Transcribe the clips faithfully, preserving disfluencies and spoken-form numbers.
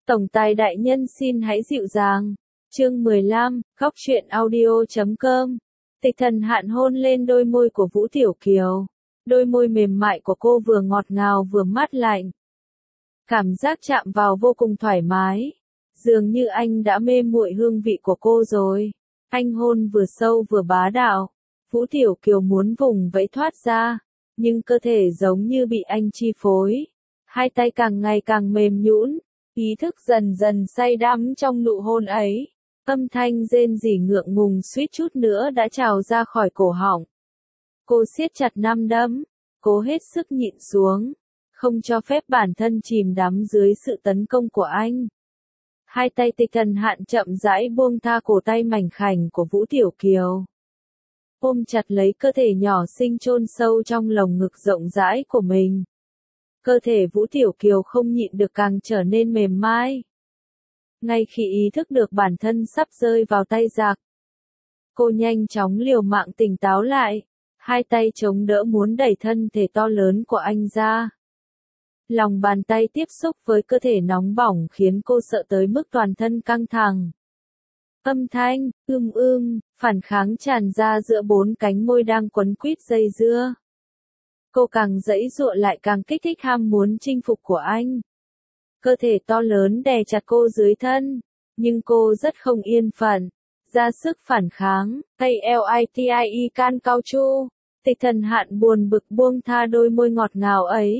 Tổng tài đại nhân xin hãy dịu dàng. Chương mười lăm, góc truyện audio chấm com. Tịch Thần Hạn hôn lên đôi môi của Vũ Tiểu Kiều. Đôi môi mềm mại của cô vừa ngọt ngào vừa mát lạnh. Cảm giác chạm vào vô cùng thoải mái. Dường như anh đã mê muội hương vị của cô rồi. Anh hôn vừa sâu vừa bá đạo. Vũ Tiểu Kiều muốn vùng vẫy thoát ra, nhưng cơ thể giống như bị anh chi phối. Hai tay càng ngày càng mềm nhũn, ý thức dần dần say đắm trong nụ hôn ấy. Âm thanh rên rỉ ngượng ngùng suýt chút nữa đã trào ra khỏi cổ họng. Cô siết chặt nắm đấm, cố hết sức nhịn xuống, không cho phép bản thân chìm đắm dưới sự tấn công của anh. Hai tay Tịch Thần Hạn chậm rãi buông tha cổ tay mảnh khảnh của Vũ Tiểu Kiều. Ôm chặt lấy cơ thể nhỏ xinh chôn sâu trong lồng ngực rộng rãi của mình. Cơ thể Vũ Tiểu Kiều không nhịn được càng trở nên mềm mại. Ngay khi ý thức được bản thân sắp rơi vào tay giặc, cô nhanh chóng liều mạng tỉnh táo lại, hai tay chống đỡ muốn đẩy thân thể to lớn của anh ra. Lòng bàn tay tiếp xúc với cơ thể nóng bỏng khiến cô sợ tới mức toàn thân căng thẳng. Âm thanh, ưm ưm, phản kháng tràn ra giữa bốn cánh môi đang quấn quýt dây dưa. Cô càng giãy giụa lại càng kích thích ham muốn chinh phục của anh. Cơ thể to lớn đè chặt cô dưới thân, nhưng cô rất không yên phận, ra sức phản kháng. Kalite can cao chu, Tịch Thần Hạn buồn bực buông tha đôi môi ngọt ngào ấy.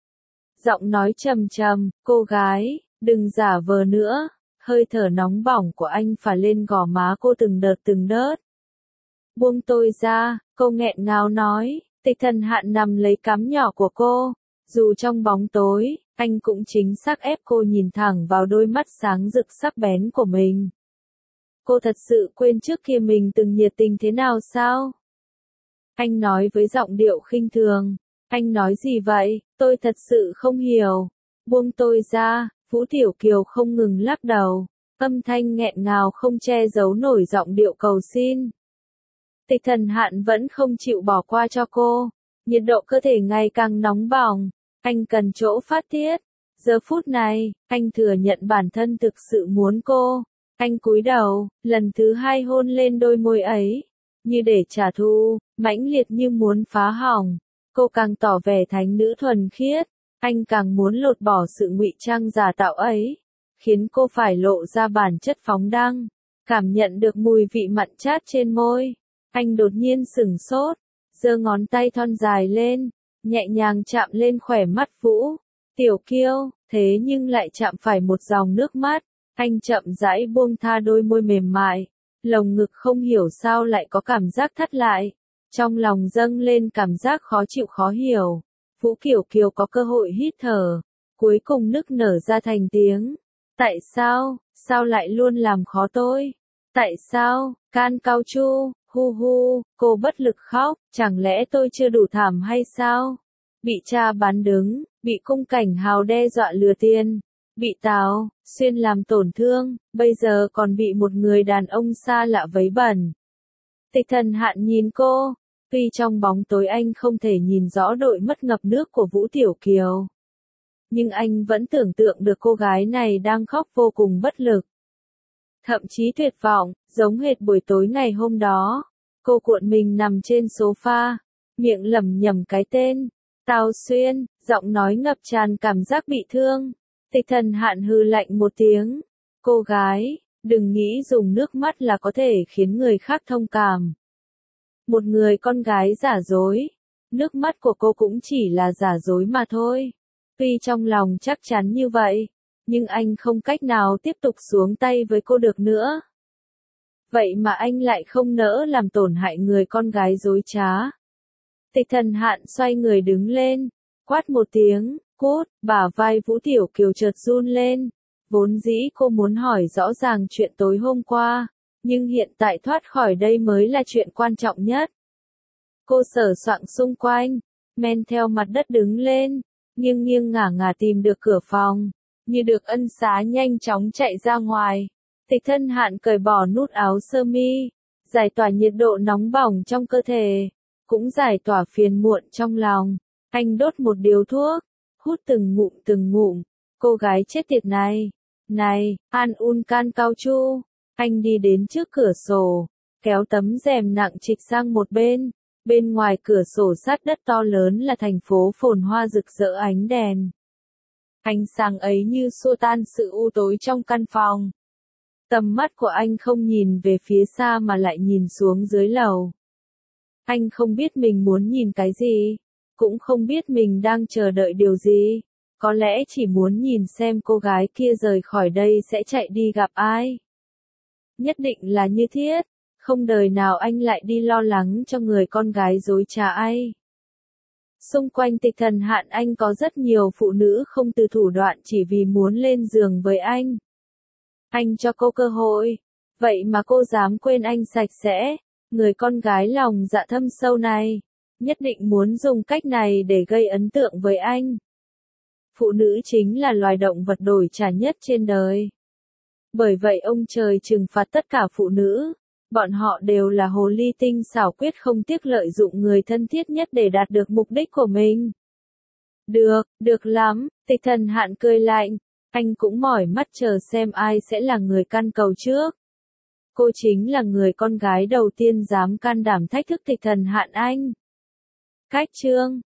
Giọng nói trầm trầm, cô gái, đừng giả vờ nữa. Hơi thở nóng bỏng của anh phả lên gò má cô từng đợt từng đợt. Buông tôi ra, cô nghẹn ngào nói. Tịch Thần Hạn nằm lấy cắm nhỏ của cô. Dù trong bóng tối, anh cũng chính xác ép cô nhìn thẳng vào đôi mắt sáng rực sắc bén của mình. Cô thật sự quên trước kia mình từng nhiệt tình thế nào sao? Anh nói với giọng điệu khinh thường. Anh nói gì vậy? Tôi thật sự không hiểu. Buông tôi ra. Vũ Tiểu Kiều không ngừng lắc đầu, âm thanh nghẹn ngào không che giấu nổi giọng điệu cầu xin. Tịch Thần Hạn vẫn không chịu bỏ qua cho cô, nhiệt độ cơ thể ngày càng nóng bỏng, anh cần chỗ phát tiết. Giờ phút này, anh thừa nhận bản thân thực sự muốn cô. Anh cúi đầu, lần thứ hai hôn lên đôi môi ấy, như để trả thù, mãnh liệt như muốn phá hỏng. Cô càng tỏ vẻ thánh nữ thuần khiết. Anh càng muốn lột bỏ sự ngụy trang giả tạo ấy, khiến cô phải lộ ra bản chất phóng đãng. Cảm nhận được mùi vị mặn chát trên môi, anh đột nhiên sửng sốt, giơ ngón tay thon dài lên, nhẹ nhàng chạm lên khóe mắt Vũ Tiểu Kiều, thế nhưng lại chạm phải một dòng nước mắt. Anh chậm rãi buông tha đôi môi mềm mại, lồng ngực không hiểu sao lại có cảm giác thắt lại, trong lòng dâng lên cảm giác khó chịu khó hiểu. Vũ Tiểu Kiều có cơ hội hít thở, cuối cùng nức nở ra thành tiếng. Tại sao, sao lại luôn làm khó tôi? Tại sao, can cao chu, hu hu, cô bất lực khóc, chẳng lẽ tôi chưa đủ thảm hay sao? Bị cha bán đứng, bị cung cảnh hào đe dọa lừa tiền, bị Tào Xuyên làm tổn thương, bây giờ còn bị một người đàn ông xa lạ vấy bẩn. Tịch Thần Hạn nhìn cô. Tuy trong bóng tối anh không thể nhìn rõ đội mất ngập nước của Vũ Tiểu Kiều, nhưng anh vẫn tưởng tượng được cô gái này đang khóc vô cùng bất lực. Thậm chí tuyệt vọng, giống hệt buổi tối ngày hôm đó. Cô cuộn mình nằm trên sofa, miệng lẩm nhẩm cái tên, Tào Xuyên, giọng nói ngập tràn cảm giác bị thương. Tịch Thần Hạn hừ lạnh một tiếng. Cô gái, đừng nghĩ dùng nước mắt là có thể khiến người khác thông cảm. Một người con gái giả dối, nước mắt của cô cũng chỉ là giả dối mà thôi. Tuy trong lòng chắc chắn như vậy, nhưng anh không cách nào tiếp tục xuống tay với cô được nữa. Vậy mà anh lại không nỡ làm tổn hại người con gái dối trá. Tịch Thần Hạn xoay người đứng lên, quát một tiếng, cút, bả vai Vũ Tiểu Kiều chợt run lên. Vốn dĩ cô muốn hỏi rõ ràng chuyện tối hôm qua, nhưng hiện tại thoát khỏi đây mới là chuyện quan trọng nhất. Cô sờ soạng xung quanh, men theo mặt đất đứng lên, nghiêng nghiêng ngả ngả tìm được cửa phòng, như được ân xá nhanh chóng chạy ra ngoài. Tịch Thần Hạn cởi bỏ nút áo sơ mi, giải tỏa nhiệt độ nóng bỏng trong cơ thể, cũng giải tỏa phiền muộn trong lòng. Anh đốt một điếu thuốc, hút từng ngụm từng ngụm. Cô gái chết tiệt này, Này, An Un Can Cao Chu. Anh đi đến trước cửa sổ, kéo tấm rèm nặng trịch sang một bên. Bên ngoài cửa sổ sát đất to lớn là thành phố phồn hoa rực rỡ ánh đèn. Ánh sáng ấy như xua tan sự u tối trong căn phòng. Tầm mắt của anh không nhìn về phía xa mà lại nhìn xuống dưới lầu. Anh không biết mình muốn nhìn cái gì, cũng không biết mình đang chờ đợi điều gì. Có lẽ chỉ muốn nhìn xem cô gái kia rời khỏi đây sẽ chạy đi gặp ai. Nhất định là như thiết, không đời nào anh lại đi lo lắng cho người con gái dối trá ai. Xung quanh Tịch Thần Hạn Anh có rất nhiều phụ nữ không từ thủ đoạn chỉ vì muốn lên giường với anh. Anh cho cô cơ hội, vậy mà cô dám quên anh sạch sẽ. Người con gái lòng dạ thâm sâu này, nhất định muốn dùng cách này để gây ấn tượng với anh. Phụ nữ chính là loài động vật đổi trả nhất trên đời. Bởi vậy ông trời trừng phạt tất cả phụ nữ. Bọn họ đều là hồ ly tinh xảo quyệt không tiếc lợi dụng người thân thiết nhất để đạt được mục đích của mình. Được, được lắm, Tịch Thần Hạn cười lạnh. Anh cũng mỏi mắt chờ xem ai sẽ là người căn cầu trước. Cô chính là người con gái đầu tiên dám can đảm thách thức Tịch Thần Hạn Anh. Cách chương